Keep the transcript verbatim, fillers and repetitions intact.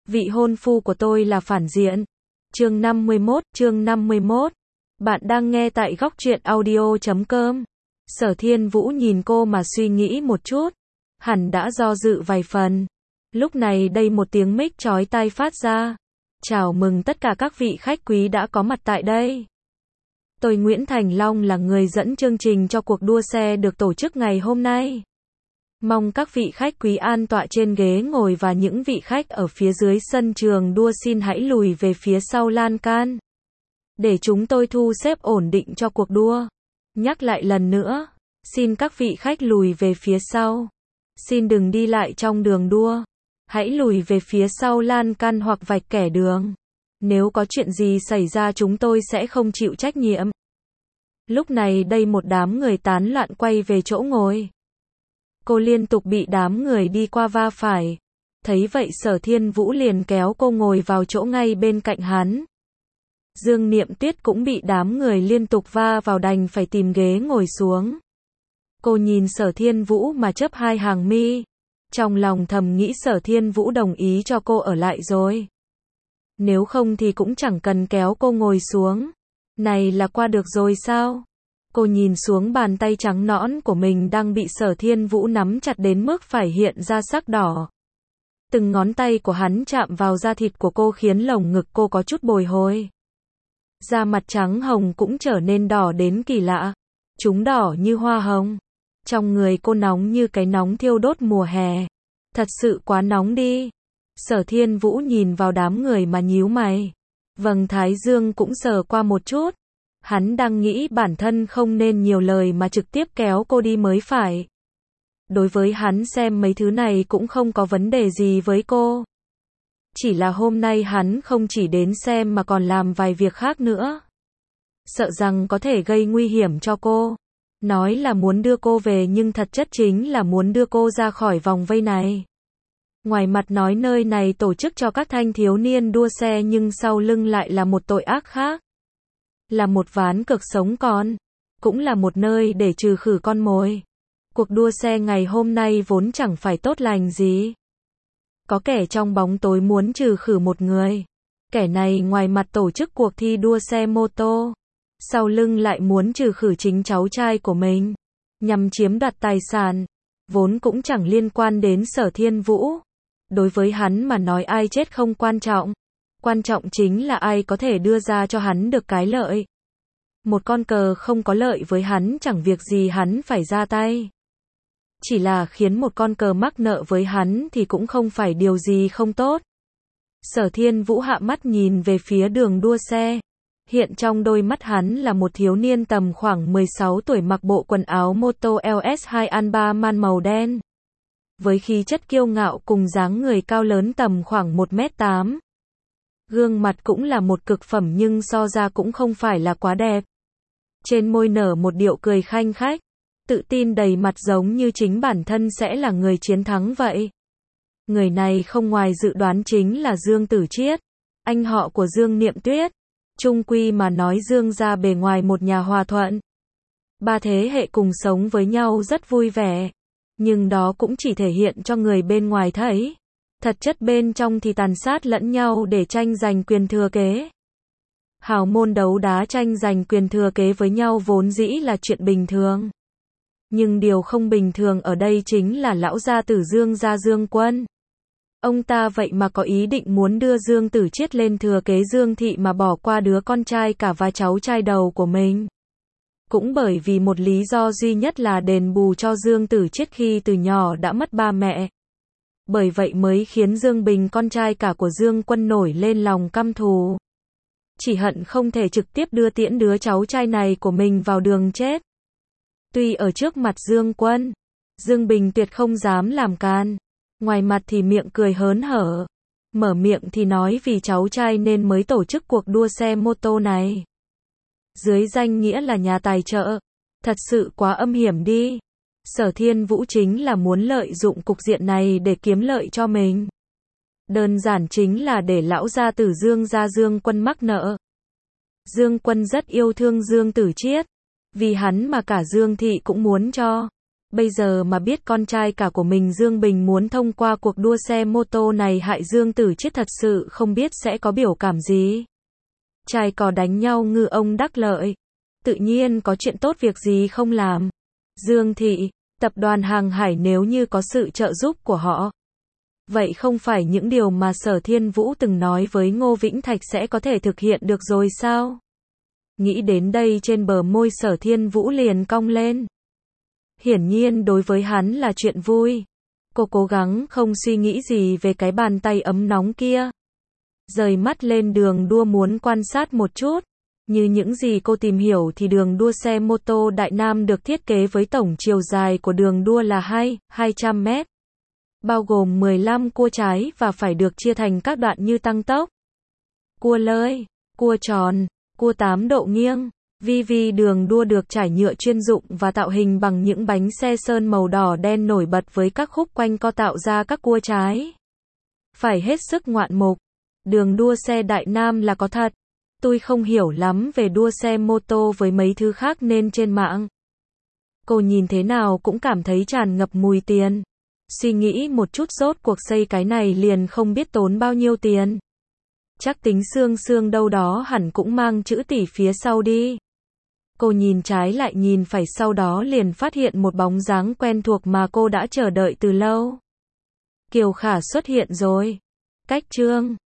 vị hôn phu của tôi là phản diện. Chương năm mươi mốt, chương năm mươi mốt. Bạn đang nghe tại góc truyện audio chấm com. Sở Thiên Vũ nhìn cô mà suy nghĩ một chút. Hẳn đã do dự vài phần. Lúc này đây một tiếng mic chói tai phát ra. Chào mừng tất cả các vị khách quý đã có mặt tại đây. Tôi Nguyễn Thành Long là người dẫn chương trình cho cuộc đua xe được tổ chức ngày hôm nay. Mong các vị khách quý an tọa trên ghế ngồi và những vị khách ở phía dưới sân trường đua xin hãy lùi về phía sau lan can. Để chúng tôi thu xếp ổn định cho cuộc đua. Nhắc lại lần nữa, xin các vị khách lùi về phía sau. Xin đừng đi lại trong đường đua. Hãy lùi về phía sau lan can hoặc vạch kẻ đường. Nếu có chuyện gì xảy ra chúng tôi sẽ không chịu trách nhiệm. Lúc này đây một đám người tán loạn quay về chỗ ngồi. Cô liên tục bị đám người đi qua va phải. Thấy vậy Sở Thiên Vũ liền kéo cô ngồi vào chỗ ngay bên cạnh hắn. Dương Niệm Tuyết cũng bị đám người liên tục va vào đành phải tìm ghế ngồi xuống. Cô nhìn Sở Thiên Vũ mà chớp hai hàng mi. Trong lòng thầm nghĩ Sở Thiên Vũ đồng ý cho cô ở lại rồi. Nếu không thì cũng chẳng cần kéo cô ngồi xuống. Này là qua được rồi sao? Cô nhìn xuống bàn tay trắng nõn của mình đang bị Sở Thiên Vũ nắm chặt đến mức phải hiện ra sắc đỏ. Từng ngón tay của hắn chạm vào da thịt của cô khiến lồng ngực cô có chút bồi hồi. Da mặt trắng hồng cũng trở nên đỏ đến kỳ lạ. Chúng đỏ như hoa hồng. Trong người cô nóng như cái nóng thiêu đốt mùa hè. Thật sự quá nóng đi. Sở Thiên Vũ nhìn vào đám người mà nhíu mày. Vầng thái dương cũng sờ qua một chút. Hắn đang nghĩ bản thân không nên nhiều lời mà trực tiếp kéo cô đi mới phải. Đối với hắn xem mấy thứ này cũng không có vấn đề gì với cô. Chỉ là hôm nay hắn không chỉ đến xem mà còn làm vài việc khác nữa. Sợ rằng có thể gây nguy hiểm cho cô. Nói là muốn đưa cô về nhưng thật chất chính là muốn đưa cô ra khỏi vòng vây này. Ngoài mặt nói nơi này tổ chức cho các thanh thiếu niên đua xe nhưng sau lưng lại là một tội ác khác. Là một ván cược sống còn. Cũng là một nơi để trừ khử con mồi. Cuộc đua xe ngày hôm nay vốn chẳng phải tốt lành gì. Có kẻ trong bóng tối muốn trừ khử một người. Kẻ này ngoài mặt tổ chức cuộc thi đua xe mô tô. Sau lưng lại muốn trừ khử chính cháu trai của mình. Nhằm chiếm đoạt tài sản. Vốn cũng chẳng liên quan đến Sở Thiên Vũ. Đối với hắn mà nói ai chết không quan trọng. Quan trọng chính là ai có thể đưa ra cho hắn được cái lợi. Một con cờ không có lợi với hắn chẳng việc gì hắn phải ra tay. Chỉ là khiến một con cờ mắc nợ với hắn thì cũng không phải điều gì không tốt. Sở Thiên Vũ hạ mắt nhìn về phía đường đua xe. Hiện trong đôi mắt hắn là một thiếu niên tầm khoảng mười sáu tuổi mặc bộ quần áo mô tô lờ ét hai Alba man màu đen. Với khí chất kiêu ngạo cùng dáng người cao lớn tầm khoảng một mét tám. Gương mặt cũng là một cực phẩm nhưng so ra cũng không phải là quá đẹp. Trên môi nở một điệu cười khanh khách. Tự tin đầy mặt giống như chính bản thân sẽ là người chiến thắng vậy. Người này không ngoài dự đoán chính là Dương Tử Chiết. Anh họ của Dương Niệm Tuyết. Chung quy mà nói Dương gia bề ngoài một nhà hòa thuận. Ba thế hệ cùng sống với nhau rất vui vẻ. Nhưng đó cũng chỉ thể hiện cho người bên ngoài thấy. Thật chất bên trong thì tàn sát lẫn nhau để tranh giành quyền thừa kế. Hào môn đấu đá tranh giành quyền thừa kế với nhau vốn dĩ là chuyện bình thường. Nhưng điều không bình thường ở đây chính là lão gia tử Dương gia Dương Quân. Ông ta vậy mà có ý định muốn đưa Dương Tử Chiết lên thừa kế Dương thị mà bỏ qua đứa con trai cả và cháu trai đầu của mình. Cũng bởi vì một lý do duy nhất là đền bù cho Dương Tử Chiết khi từ nhỏ đã mất ba mẹ. Bởi vậy mới khiến Dương Bình con trai cả của Dương Quân nổi lên lòng căm thù. Chỉ hận không thể trực tiếp đưa tiễn đứa cháu trai này của mình vào đường chết. Tuy ở trước mặt Dương Quân, Dương Bình tuyệt không dám làm can. Ngoài mặt thì miệng cười hớn hở. Mở miệng thì nói vì cháu trai nên mới tổ chức cuộc đua xe mô tô này. Dưới danh nghĩa là nhà tài trợ. Thật sự quá âm hiểm đi. Sở Thiên Vũ chính là muốn lợi dụng cục diện này để kiếm lợi cho mình. Đơn giản chính là để lão gia tử Dương gia Dương Quân mắc nợ. Dương Quân rất yêu thương Dương Tử Chiết. Vì hắn mà cả Dương thị cũng muốn cho. Bây giờ mà biết con trai cả của mình Dương Bình muốn thông qua cuộc đua xe mô tô này hại Dương Tử Chiết thật sự không biết sẽ có biểu cảm gì. Trai cò đánh nhau ngư ông đắc lợi. Tự nhiên có chuyện tốt việc gì không làm. Dương Thị, tập đoàn hàng hải nếu như có sự trợ giúp của họ. Vậy không phải những điều mà Sở Thiên Vũ từng nói với Ngô Vĩnh Thạch sẽ có thể thực hiện được rồi sao? Nghĩ đến đây trên bờ môi Sở Thiên Vũ liền cong lên. Hiển nhiên đối với hắn là chuyện vui. Cô cố gắng không suy nghĩ gì về cái bàn tay ấm nóng kia. Rời mắt lên đường đua muốn quan sát một chút. Như những gì cô tìm hiểu thì đường đua xe mô tô Đại Nam được thiết kế với tổng chiều dài của đường đua là hai, hai trăm mét. Bao gồm mười lăm cua trái và phải được chia thành các đoạn như tăng tốc, cua lơi, cua tròn, cua tám độ nghiêng. Vi vi đường đua được trải nhựa chuyên dụng và tạo hình bằng những bánh xe sơn màu đỏ đen nổi bật với các khúc quanh co tạo ra các cua trái. Phải hết sức ngoạn mục. Đường đua xe Đại Nam là có thật. Tôi không hiểu lắm về đua xe mô tô với mấy thứ khác nên trên mạng. Cô nhìn thế nào cũng cảm thấy tràn ngập mùi tiền. Suy nghĩ một chút rốt cuộc xây cái này liền không biết tốn bao nhiêu tiền. Chắc tính xương xương đâu đó hẳn cũng mang chữ tỷ phía sau đi. Cô nhìn trái lại nhìn phải sau đó liền phát hiện một bóng dáng quen thuộc mà cô đã chờ đợi từ lâu. Kiều Khả xuất hiện rồi. Cách Trương.